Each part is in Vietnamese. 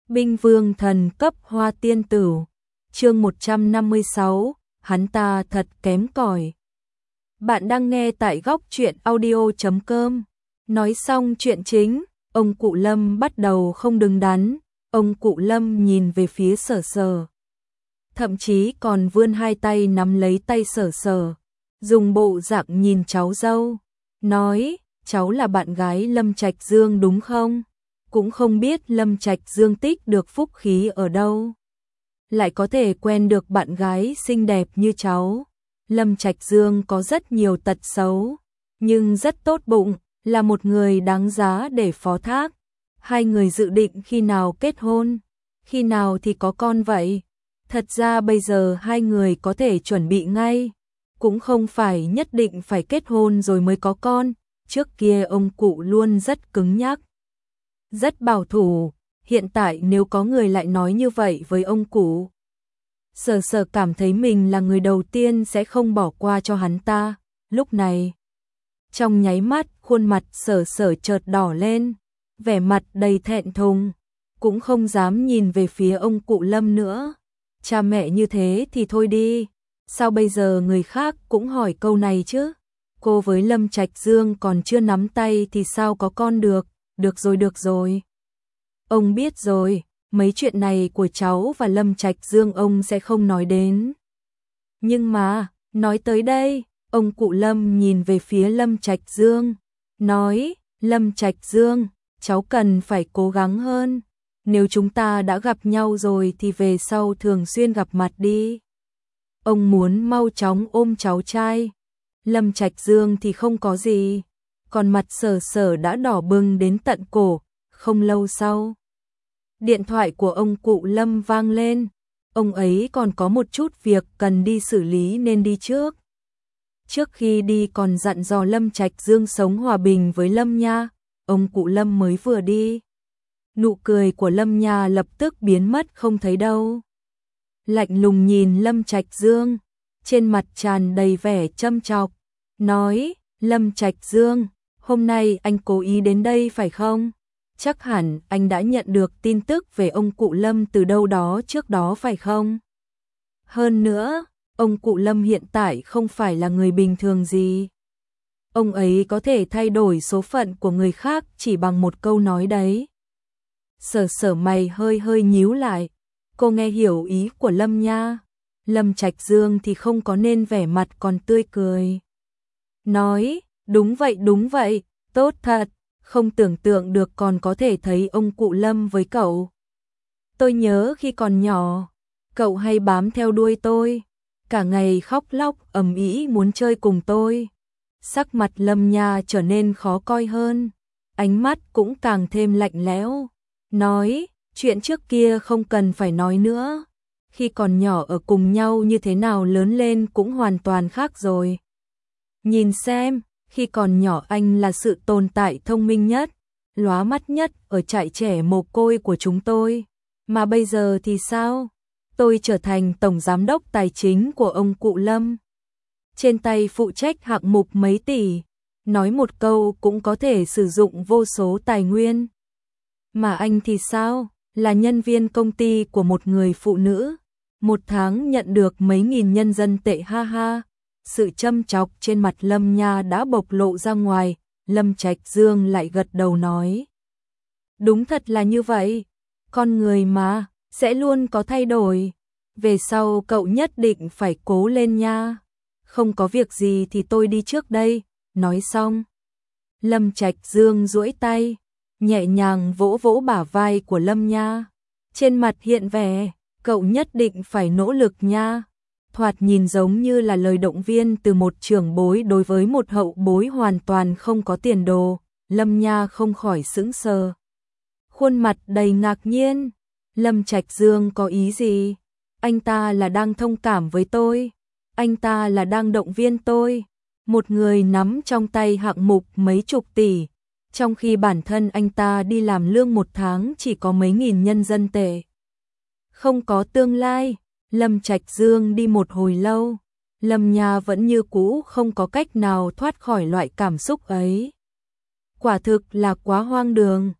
Binh vương thần cấp hoa tiên tử. Chương 156, hắn ta thật kém cỏi. Bạn đang nghe tại góc truyện audio.com. Nói xong chuyện chính, ông cụ Lâm bắt đầu không đứng đắn, ông cụ Lâm nhìn về phía Sở Sở. Thậm chí còn vươn hai tay nắm lấy tay Sở Sở, dùng bộ dạng nhìn cháu dâu, nói, cháu là bạn gái Lâm Trạch Dương đúng không? Cũng không biết Lâm Trạch Dương tích được phúc khí ở đâu, lại có thể quen được bạn gái xinh đẹp như cháu. Lâm Trạch Dương có rất nhiều tật xấu, nhưng rất tốt bụng, là một người đáng giá để phó thác. Hai người dự định khi nào kết hôn, khi nào thì có con vậy? Thật ra bây giờ hai người có thể chuẩn bị ngay, cũng không phải nhất định phải kết hôn rồi mới có con. Trước kia ông cụ luôn rất cứng nhắc, rất bảo thủ, hiện tại nếu có người lại nói như vậy với ông cụ, Sở Sở cảm thấy mình là người đầu tiên sẽ không bỏ qua cho hắn ta. Lúc này, trong nháy mắt, khuôn mặt Sở Sở chợt đỏ lên, vẻ mặt đầy thẹn thùng, cũng không dám nhìn về phía ông cụ Lâm nữa. Cha mẹ như thế thì thôi đi, sao bây giờ người khác cũng hỏi câu này chứ? Cô với Lâm Trạch Dương còn chưa nắm tay thì sao có con được? Được rồi. Ông biết rồi, mấy chuyện này của cháu và Lâm Trạch Dương ông sẽ không nói đến. Nhưng mà, nói tới đây, ông cụ Lâm nhìn về phía Lâm Trạch Dương, nói, Lâm Trạch Dương, cháu cần phải cố gắng hơn. Nếu chúng ta đã gặp nhau rồi thì về sau thường xuyên gặp mặt đi. Ông muốn mau chóng ôm cháu trai. Lâm Trạch Dương thì không có gì, còn mặt Sở Sở đã đỏ bừng đến tận cổ. Không lâu sau, điện thoại của ông cụ Lâm vang lên, ông ấy còn có một chút việc cần đi xử lý nên đi trước. Trước khi đi còn dặn dò Lâm Trạch Dương sống hòa bình với Lâm Nha. Ông cụ Lâm mới vừa đi, nụ cười của Lâm Nha lập tức biến mất không thấy đâu. Lạnh lùng nhìn Lâm Trạch Dương, trên mặt tràn đầy vẻ châm chọc, nói, Lâm Trạch Dương, hôm nay anh cố ý đến đây phải không? Chắc hẳn anh đã nhận được tin tức về ông cụ Lâm từ đâu đó trước đó phải không? Hơn nữa, ông cụ Lâm hiện tại không phải là người bình thường gì. Ông ấy có thể thay đổi số phận của người khác chỉ bằng một câu nói đấy. Sở Sở mày hơi nhíu lại, cô nghe hiểu ý của Lâm Nha. Lâm Trạch Dương thì không có nên vẻ mặt còn tươi cười. Nói, đúng vậy, tốt thật, không tưởng tượng được còn có thể thấy ông cụ Lâm với cậu. Tôi nhớ khi còn nhỏ, cậu hay bám theo đuôi tôi, cả ngày khóc lóc ầm ĩ muốn chơi cùng tôi. Sắc mặt Lâm Nha trở nên khó coi hơn, ánh mắt cũng càng thêm lạnh lẽo. Nói, chuyện trước kia không cần phải nói nữa. Khi còn nhỏ ở cùng nhau như thế nào lớn lên cũng hoàn toàn khác rồi. Nhìn xem, khi còn nhỏ anh là sự tồn tại thông minh nhất, lóa mắt nhất ở trại trẻ mồ côi của chúng tôi. Mà bây giờ thì sao? Tôi trở thành tổng giám đốc tài chính của ông cụ Lâm. Trên tay phụ trách hạng mục mấy tỷ, nói một câu cũng có thể sử dụng vô số tài nguyên. Mà anh thì sao? Là nhân viên công ty của một người phụ nữ, một tháng nhận được mấy nghìn nhân dân tệ ha ha. Sự châm chọc trên mặt Lâm Nha đã bộc lộ ra ngoài. Lâm Trạch Dương lại gật đầu nói, đúng thật là như vậy, con người mà, sẽ luôn có thay đổi. Về sau cậu nhất định phải cố lên nha. Không có việc gì thì tôi đi trước đây. Nói xong, Lâm Trạch Dương duỗi tay, nhẹ nhàng vỗ vỗ bả vai của Lâm Nha. Trên mặt hiện vẻ, cậu nhất định phải nỗ lực nha. Thoạt nhìn giống như là lời động viên từ một trưởng bối đối với một hậu bối hoàn toàn không có tiền đồ. Lâm Nha không khỏi sững sờ, khuôn mặt đầy ngạc nhiên. Lâm Trạch Dương có ý gì? Anh ta là đang thông cảm với tôi, anh ta là đang động viên tôi. Một người nắm trong tay hạng mục mấy chục tỷ, trong khi bản thân anh ta đi làm lương một tháng chỉ có mấy nghìn nhân dân tệ. Không có tương lai. Lâm Trạch Dương đi một hồi lâu, Lâm Nha vẫn như cũ không có cách nào thoát khỏi loại cảm xúc ấy. Quả thực là quá hoang đường.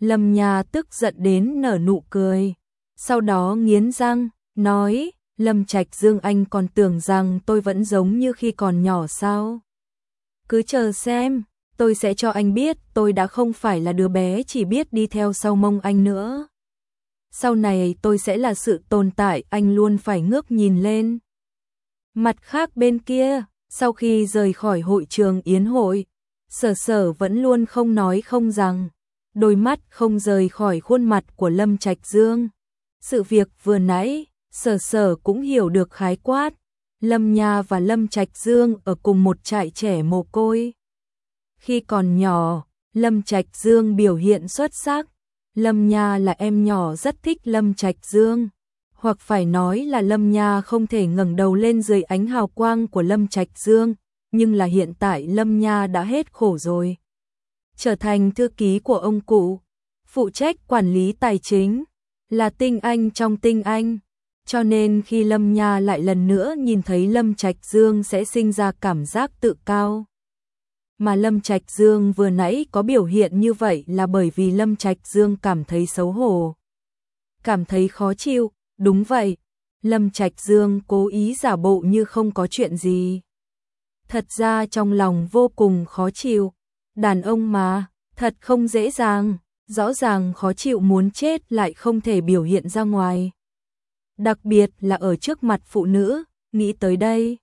Lâm Nha tức giận đến nở nụ cười, sau đó nghiến răng, nói, Lâm Trạch Dương, anh còn tưởng rằng tôi vẫn giống như khi còn nhỏ sao? Cứ chờ xem, tôi sẽ cho anh biết tôi đã không phải là đứa bé chỉ biết đi theo sau mông anh nữa. Sau này tôi sẽ là sự tồn tại anh luôn phải ngước nhìn lên. Mặt khác bên kia, sau khi rời khỏi hội trường yến hội, Sở Sở vẫn luôn không nói không rằng, đôi mắt không rời khỏi khuôn mặt của Lâm Trạch Dương. Sự việc vừa nãy, Sở Sở cũng hiểu được khái quát. Lâm Nha và Lâm Trạch Dương ở cùng một trại trẻ mồ côi. Khi còn nhỏ, Lâm Trạch Dương biểu hiện xuất sắc. Lâm Nha là em nhỏ rất thích Lâm Trạch Dương, hoặc phải nói là Lâm Nha không thể ngẩng đầu lên dưới ánh hào quang của Lâm Trạch Dương, nhưng là hiện tại Lâm Nha đã hết khổ rồi. Trở thành thư ký của ông cụ, phụ trách quản lý tài chính, là tinh anh trong tinh anh. Cho nên khi Lâm Nha lại lần nữa nhìn thấy Lâm Trạch Dương sẽ sinh ra cảm giác tự cao. Mà Lâm Trạch Dương vừa nãy có biểu hiện như vậy là bởi vì Lâm Trạch Dương cảm thấy xấu hổ, cảm thấy khó chịu. Đúng vậy, Lâm Trạch Dương cố ý giả bộ như không có chuyện gì. Thật ra trong lòng vô cùng khó chịu. Đàn ông mà, thật không dễ dàng, rõ ràng khó chịu muốn chết lại không thể biểu hiện ra ngoài. Đặc biệt là ở trước mặt phụ nữ, nghĩ tới đây.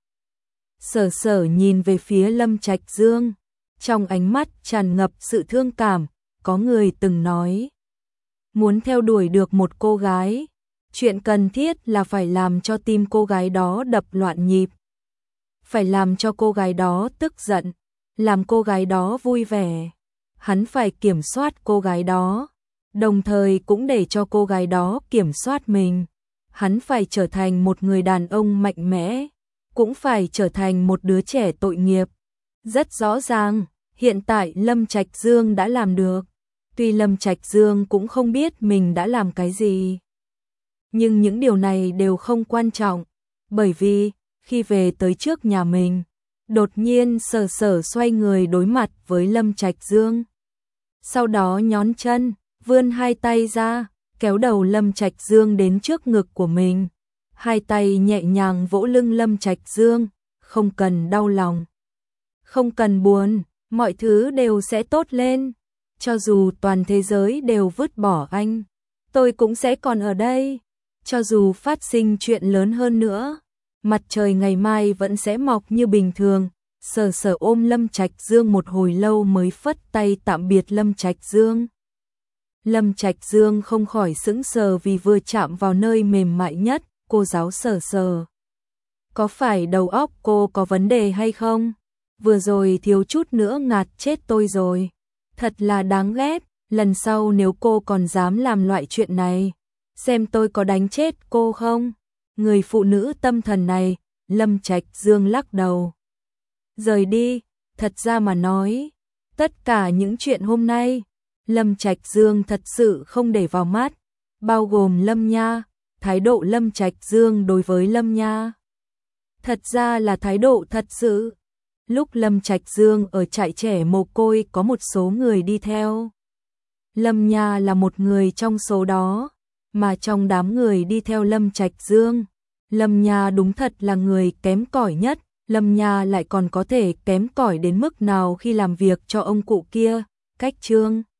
Sở Sở nhìn về phía Lâm Trạch Dương, trong ánh mắt tràn ngập sự thương cảm. Có người từng nói, muốn theo đuổi được một cô gái, chuyện cần thiết là phải làm cho tim cô gái đó đập loạn nhịp. Phải làm cho cô gái đó tức giận, làm cô gái đó vui vẻ. Hắn phải kiểm soát cô gái đó, đồng thời cũng để cho cô gái đó kiểm soát mình. Hắn phải trở thành một người đàn ông mạnh mẽ, cũng phải trở thành một đứa trẻ tội nghiệp. Rất rõ ràng, hiện tại Lâm Trạch Dương đã làm được. Tuy Lâm Trạch Dương cũng không biết mình đã làm cái gì, nhưng những điều này đều không quan trọng, bởi vì khi về tới trước nhà mình, đột nhiên Sở Sở xoay người đối mặt với Lâm Trạch Dương. Sau đó nhón chân, vươn hai tay ra, kéo đầu Lâm Trạch Dương đến trước ngực của mình. Hai tay nhẹ nhàng vỗ lưng Lâm Trạch Dương, không cần đau lòng, không cần buồn, mọi thứ đều sẽ tốt lên. Cho dù toàn thế giới đều vứt bỏ anh, tôi cũng sẽ còn ở đây. Cho dù phát sinh chuyện lớn hơn nữa, mặt trời ngày mai vẫn sẽ mọc như bình thường. Sở Sở ôm Lâm Trạch Dương một hồi lâu mới phất tay tạm biệt Lâm Trạch Dương. Lâm Trạch Dương không khỏi sững sờ vì vừa chạm vào nơi mềm mại nhất. Cô giáo Sở Sở, có phải đầu óc cô có vấn đề hay không? Vừa rồi thiếu chút nữa ngạt chết tôi rồi. Thật là đáng ghét, lần sau nếu cô còn dám làm loại chuyện này, xem tôi có đánh chết cô không? Người phụ nữ tâm thần này. Lâm Trạch Dương lắc đầu, rời đi. Thật ra mà nói, tất cả những chuyện hôm nay, Lâm Trạch Dương thật sự không để vào mắt, bao gồm Lâm Nha. Thái độ Lâm Trạch Dương đối với Lâm Nha thật ra là thái độ thật sự. Lúc Lâm Trạch Dương ở trại trẻ mồ côi có một số người đi theo, Lâm Nha là một người trong số đó. Mà trong đám người đi theo Lâm Trạch Dương, Lâm Nha đúng thật là người kém cỏi nhất. Lâm Nha lại còn có thể kém cỏi đến mức nào khi làm việc cho ông cụ kia, cách Trương